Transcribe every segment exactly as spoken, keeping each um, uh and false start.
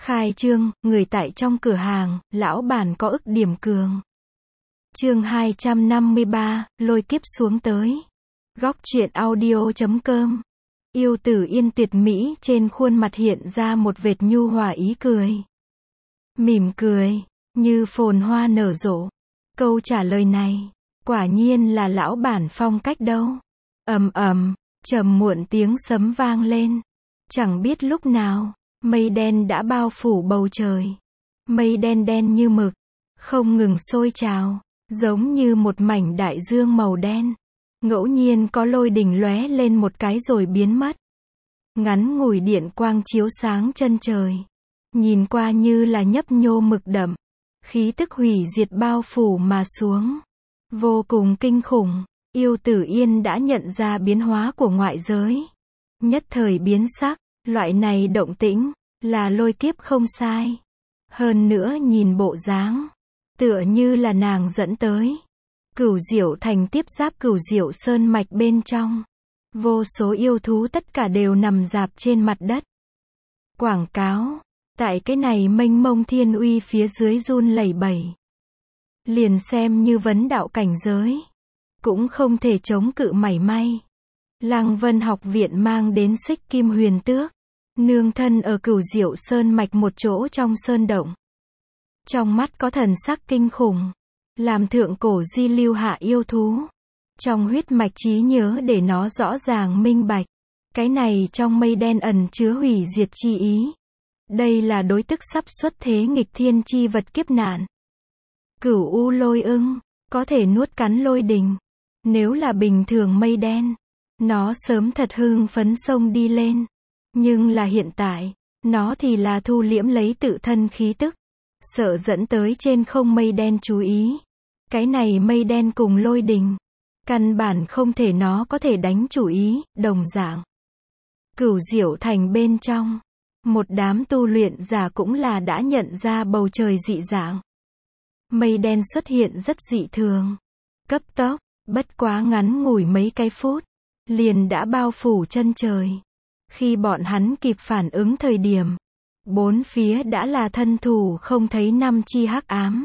Khai trương, người tại trong cửa hàng, lão bản có ức điểm cường. Chương hai trăm năm mươi ba, lôi kiếp xuống tới. Góc truyện audio chấm com. Yêu Tử Yên tuyệt mỹ trên khuôn mặt hiện ra một vệt nhu hòa ý cười. Mỉm cười, như phồn hoa nở rộ. Câu trả lời này, quả nhiên là lão bản phong cách đâu. Ầm ầm, trầm muộn tiếng sấm vang lên. Chẳng biết lúc nào, mây đen đã bao phủ bầu trời. Mây đen đen như mực, không ngừng sôi trào, giống như một mảnh đại dương màu đen. Ngẫu nhiên có lôi đình lóe lên một cái rồi biến mất. Ngắn ngủi điện quang chiếu sáng chân trời. Nhìn qua như là nhấp nhô mực đậm. Khí tức hủy diệt bao phủ mà xuống. Vô cùng kinh khủng. Yêu Tử Yên đã nhận ra biến hóa của ngoại giới. Nhất thời biến sắc, loại này động tĩnh, là lôi kiếp không sai. Hơn nữa nhìn bộ dáng, tựa như là nàng dẫn tới. Cửu Diệu Thành tiếp giáp Cửu Diệu Sơn mạch bên trong. Vô số yêu thú tất cả đều nằm rạp trên mặt đất. Quảng cáo, tại cái này mênh mông thiên uy phía dưới run lẩy bẩy. Liền xem như vấn đạo cảnh giới, cũng không thể chống cự mảy may. Lăng Vân học viện mang đến Xích Kim Huyền Tước, nương thân ở Cửu Diệu Sơn mạch một chỗ trong sơn động. Trong mắt có thần sắc kinh khủng, làm thượng cổ di lưu hạ yêu thú. Trong huyết mạch trí nhớ để nó rõ ràng minh bạch. Cái này trong mây đen ẩn chứa hủy diệt chi ý. Đây là đối tức sắp xuất thế nghịch thiên chi vật kiếp nạn. Cửu U lôi ưng, có thể nuốt cắn lôi đình. Nếu là bình thường mây đen, nó sớm thật hưng phấn xông đi lên. Nhưng là hiện tại, nó thì là thu liễm lấy tự thân khí tức. Sợ dẫn tới trên không mây đen chú ý. Cái này mây đen cùng lôi đình. Căn bản không thể nó có thể đánh chủ ý, đồng dạng. Cửu Diệu Thành bên trong. Một đám tu luyện giả cũng là đã nhận ra bầu trời dị dạng. Mây đen xuất hiện rất dị thường. Cấp tốc, bất quá ngắn ngủi mấy cái phút. Liền đã bao phủ chân trời. Khi bọn hắn kịp phản ứng thời điểm. Bốn phía đã là thân thủ không thấy năm chi hắc ám.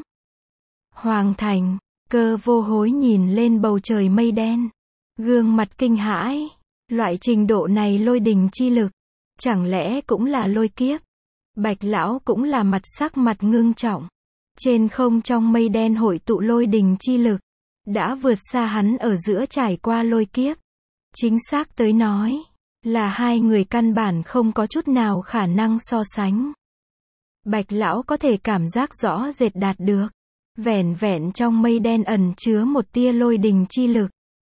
Hoàng Thành, Cơ Vô Hối nhìn lên bầu trời mây đen. Gương mặt kinh hãi. Loại trình độ này lôi đình chi lực. Chẳng lẽ cũng là lôi kiếp? Bạch lão cũng là mặt sắc mặt ngưng trọng. Trên không trong mây đen hội tụ lôi đình chi lực. Đã vượt xa hắn ở giữa trải qua lôi kiếp. Chính xác tới nói. Là hai người căn bản không có chút nào khả năng so sánh. Bạch lão có thể cảm giác rõ rệt đạt được. Vẻn vẹn trong mây đen ẩn chứa một tia lôi đình chi lực.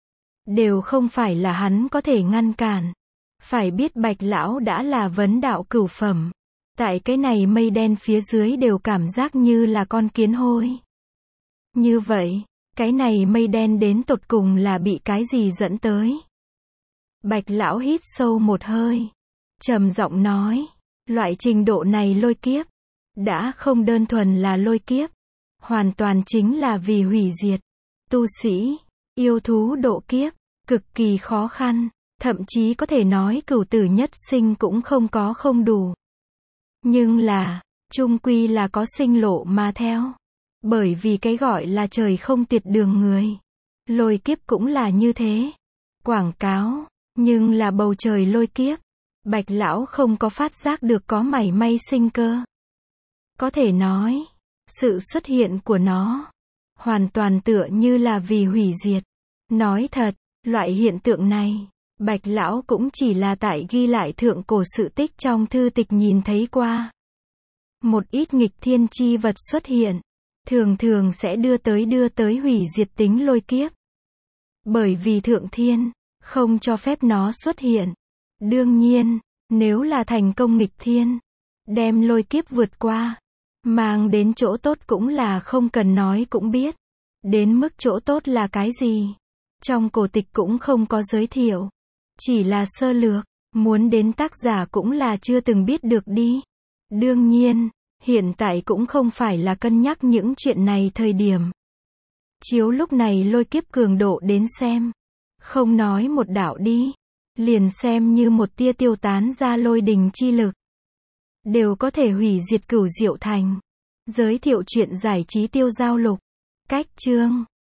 Đều không phải là hắn có thể ngăn cản. Phải biết Bạch lão đã là vấn đạo cửu phẩm. Tại cái này mây đen phía dưới đều cảm giác như là con kiến hôi. Như vậy, cái này mây đen đến tột cùng là bị cái gì dẫn tới? Bạch lão hít sâu một hơi. Trầm giọng nói. Loại trình độ này lôi kiếp. Đã không đơn thuần là lôi kiếp. Hoàn toàn chính là vì hủy diệt. Tu sĩ, yêu thú độ kiếp. Cực kỳ khó khăn. Thậm chí có thể nói cửu tử nhất sinh cũng không có không đủ. Nhưng là, chung quy là có sinh lộ mà theo. Bởi vì cái gọi là trời không tiệt đường người. Lôi kiếp cũng là như thế. Quảng cáo. Nhưng là bầu trời lôi kiếp. Bạch lão không có phát giác được có mảy may sinh cơ. Có thể nói, sự xuất hiện của nó hoàn toàn tựa như là vì hủy diệt. Nói thật, loại hiện tượng này, Bạch lão cũng chỉ là tại ghi lại thượng cổ sự tích trong thư tịch nhìn thấy qua. Một ít nghịch thiên chi vật xuất hiện, thường thường sẽ đưa tới đưa tới hủy diệt tính lôi kiếp. Bởi vì thượng thiên không cho phép nó xuất hiện. Đương nhiên, nếu là thành công nghịch thiên, đem lôi kiếp vượt qua, mang đến chỗ tốt cũng là không cần nói cũng biết. Đến mức chỗ tốt là cái gì? Trong cổ tịch cũng không có giới thiệu. Chỉ là sơ lược, muốn đến tác giả cũng là chưa từng biết được đi. Đương nhiên, hiện tại cũng không phải là cân nhắc những chuyện này thời điểm. Chiếu lúc này lôi kiếp cường độ đến xem. Không nói một đạo đi. Liền xem như một tia tiêu tán ra lôi đình chi lực. đều có thể hủy diệt Cửu Diệu Thành. Giới thiệu truyện giải trí Tiêu Giao Lục. Cách chương